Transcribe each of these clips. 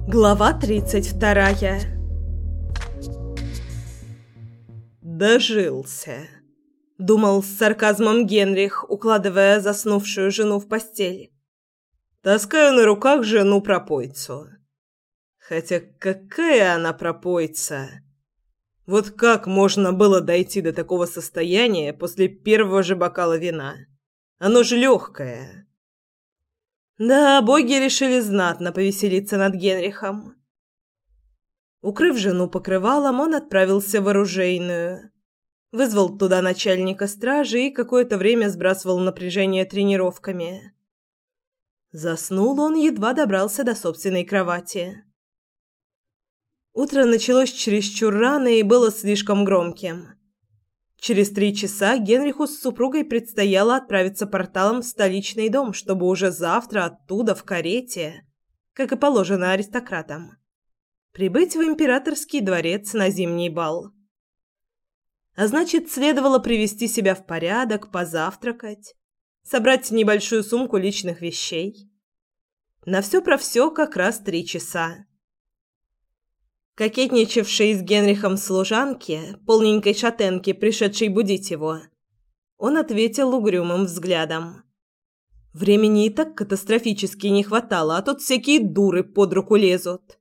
Глава 32. «Дожился», — думал с сарказмом Генрих, укладывая заснувшую жену в постель. «Таскаю на руках жену-пропойцу. Хотя какая она пропойца? Вот как можно было дойти до такого состояния после первого же бокала вина? Оно же легкое». Да, боги решили знатно повеселиться над Генрихом. Укрыв жену покрывалом, он отправился в оружейную. Вызвал туда начальника стражи и какое-то время сбрасывал напряжение тренировками. Заснул он, едва добрался до собственной кровати. Утро началось чересчур рано и было слишком громким. Через 3 часа Генриху с супругой предстояло отправиться порталом в столичный дом, чтобы уже завтра оттуда в карете, как и положено аристократам, прибыть в императорский дворец на зимний бал. А значит, следовало привести себя в порядок, позавтракать, собрать небольшую сумку личных вещей. На все про все как раз 3 часа. Кокетничавшей с Генрихом служанке, полненькой шатенке, пришедшей будить его, он ответил угрюмым взглядом. Времени и так катастрофически не хватало, а тут всякие дуры под руку лезут.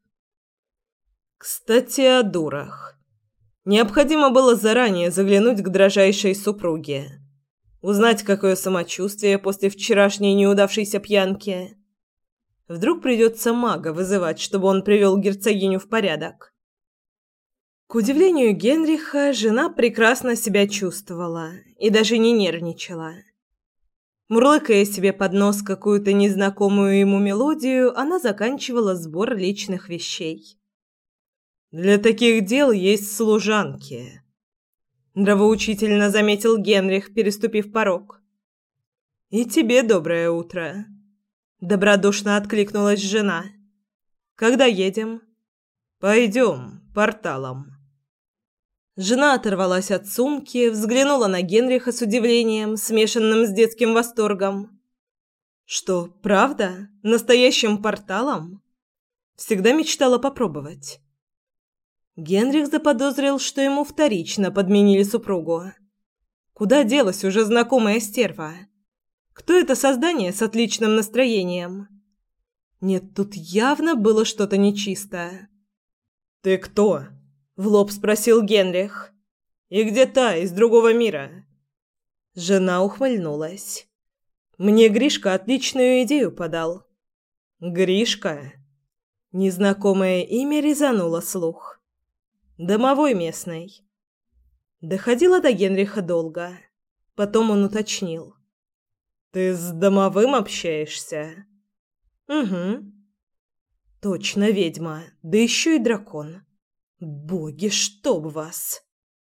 Кстати, о дурах. Необходимо было заранее заглянуть к дрожайшей супруге, узнать, какое самочувствие после вчерашней неудавшейся пьянки. Вдруг придется мага вызывать, чтобы он привел герцогиню в порядок. К удивлению Генриха, жена прекрасно себя чувствовала и даже не нервничала. Мурлыкая себе под нос какую-то незнакомую ему мелодию, она заканчивала сбор личных вещей. «Для таких дел есть служанки», — нравоучительно заметил Генрих, переступив порог. «И тебе доброе утро», — добродушно откликнулась жена. «Когда едем?» «Пойдем, порталом». Жена оторвалась от сумки, взглянула на Генриха с удивлением, смешанным с детским восторгом. «Что, правда? Настоящим порталом?» Всегда мечтала попробовать. Генрих заподозрил, что ему вторично подменили супругу. Куда делась уже знакомая стерва? Кто это создание с отличным настроением? Нет, тут явно было что-то нечисто. «Ты кто?» — в лоб спросил Генрих. «И где та из другого мира?» Жена ухмыльнулась. «Мне Гришка отличную идею подал». «Гришка?» Незнакомое имя резануло слух. «Домовой местный». Доходило до Генриха долго. Потом он уточнил. «Ты с домовым общаешься?» «Угу». «Точно ведьма, да еще и дракон. Боги, чтоб вас!»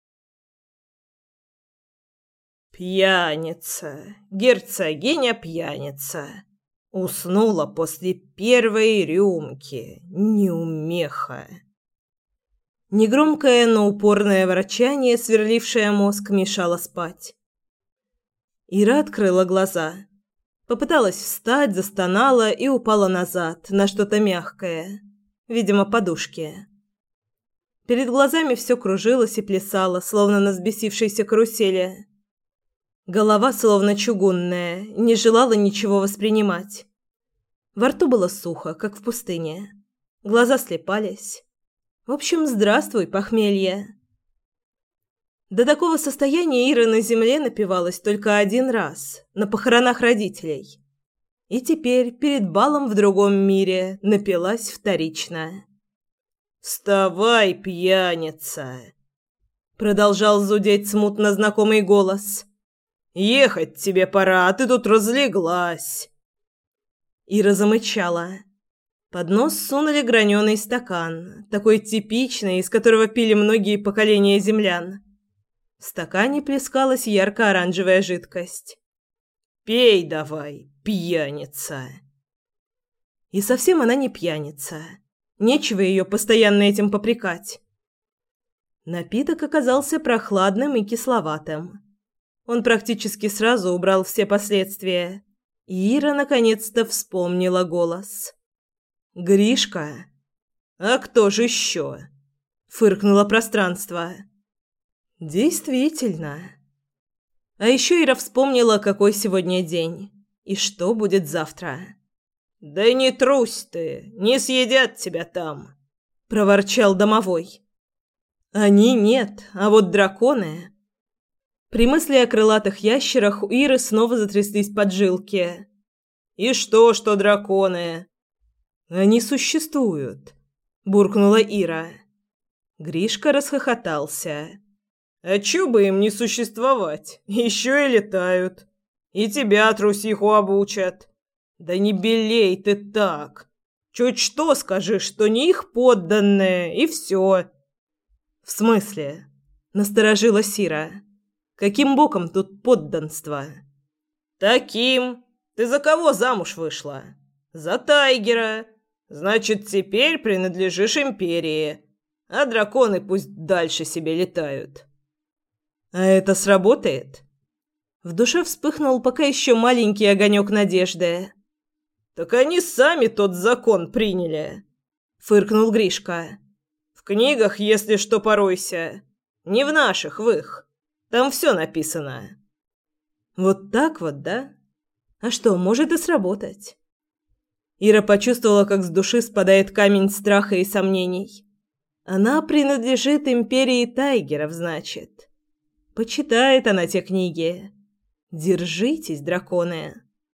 Пьяница, герцогиня пьяница. Уснула после первой рюмки, неумеха. Негромкое, но упорное ворчание, сверлившее мозг, мешало спать. Ира открыла глаза. Попыталась встать, застонала и упала назад, на что-то мягкое, видимо, подушки. Перед глазами все кружилось и плясало, словно на взбесившейся карусели. Голова, словно чугунная, не желала ничего воспринимать. Во рту было сухо, как в пустыне. Глаза слепались. В общем, здравствуй, похмелье. До такого состояния Ира на земле напивалась только один раз, на похоронах родителей. И теперь, перед балом в другом мире, напилась вторично. «Вставай, пьяница!» Продолжал зудеть смутно знакомый голос. «Ехать тебе пора, а ты тут разлеглась!» Ира замычала. Под нос сунули граненый стакан, такой типичный, из которого пили многие поколения землян. В стакане плескалась ярко-оранжевая жидкость. «Пей давай, пьяница!» И совсем она не пьяница. Нечего ее постоянно этим попрекать. Напиток оказался прохладным и кисловатым. Он практически сразу убрал все последствия. И Ира наконец-то вспомнила голос. «Гришка!» «А кто же еще?» – фыркнуло пространство. «Действительно». А еще Ира вспомнила, какой сегодня день и что будет завтра. «Да не трусь ты, не съедят тебя там», – проворчал домовой. «Они нет, а вот драконы...» При мысли о крылатых ящерах у Иры снова затряслись поджилки. «И что драконы?» «Они существуют», – буркнула Ира. Гришка расхохотался. «А чё бы им не существовать? Еще и летают. И тебя, трусиху, обучат. Да не белей ты так. Чуть что скажи, что не их подданные, и все». «В смысле?» – насторожилась Ира. «Каким боком тут подданство?» «Таким. Ты за кого замуж вышла?» «За Тайгера. Значит, теперь принадлежишь империи. А драконы пусть дальше себе летают». «А это сработает?» В душе вспыхнул пока еще маленький огонек надежды. «Так они сами тот закон приняли», — фыркнул Гришка. «В книгах, если что, поройся. Не в наших, в их. Там все написано». «Вот так вот, да? А что, может и сработать?» Ира почувствовала, как с души спадает камень страха и сомнений. Она принадлежит империи Тайгеров, значит. Почитает она те книги. Держитесь, драконы.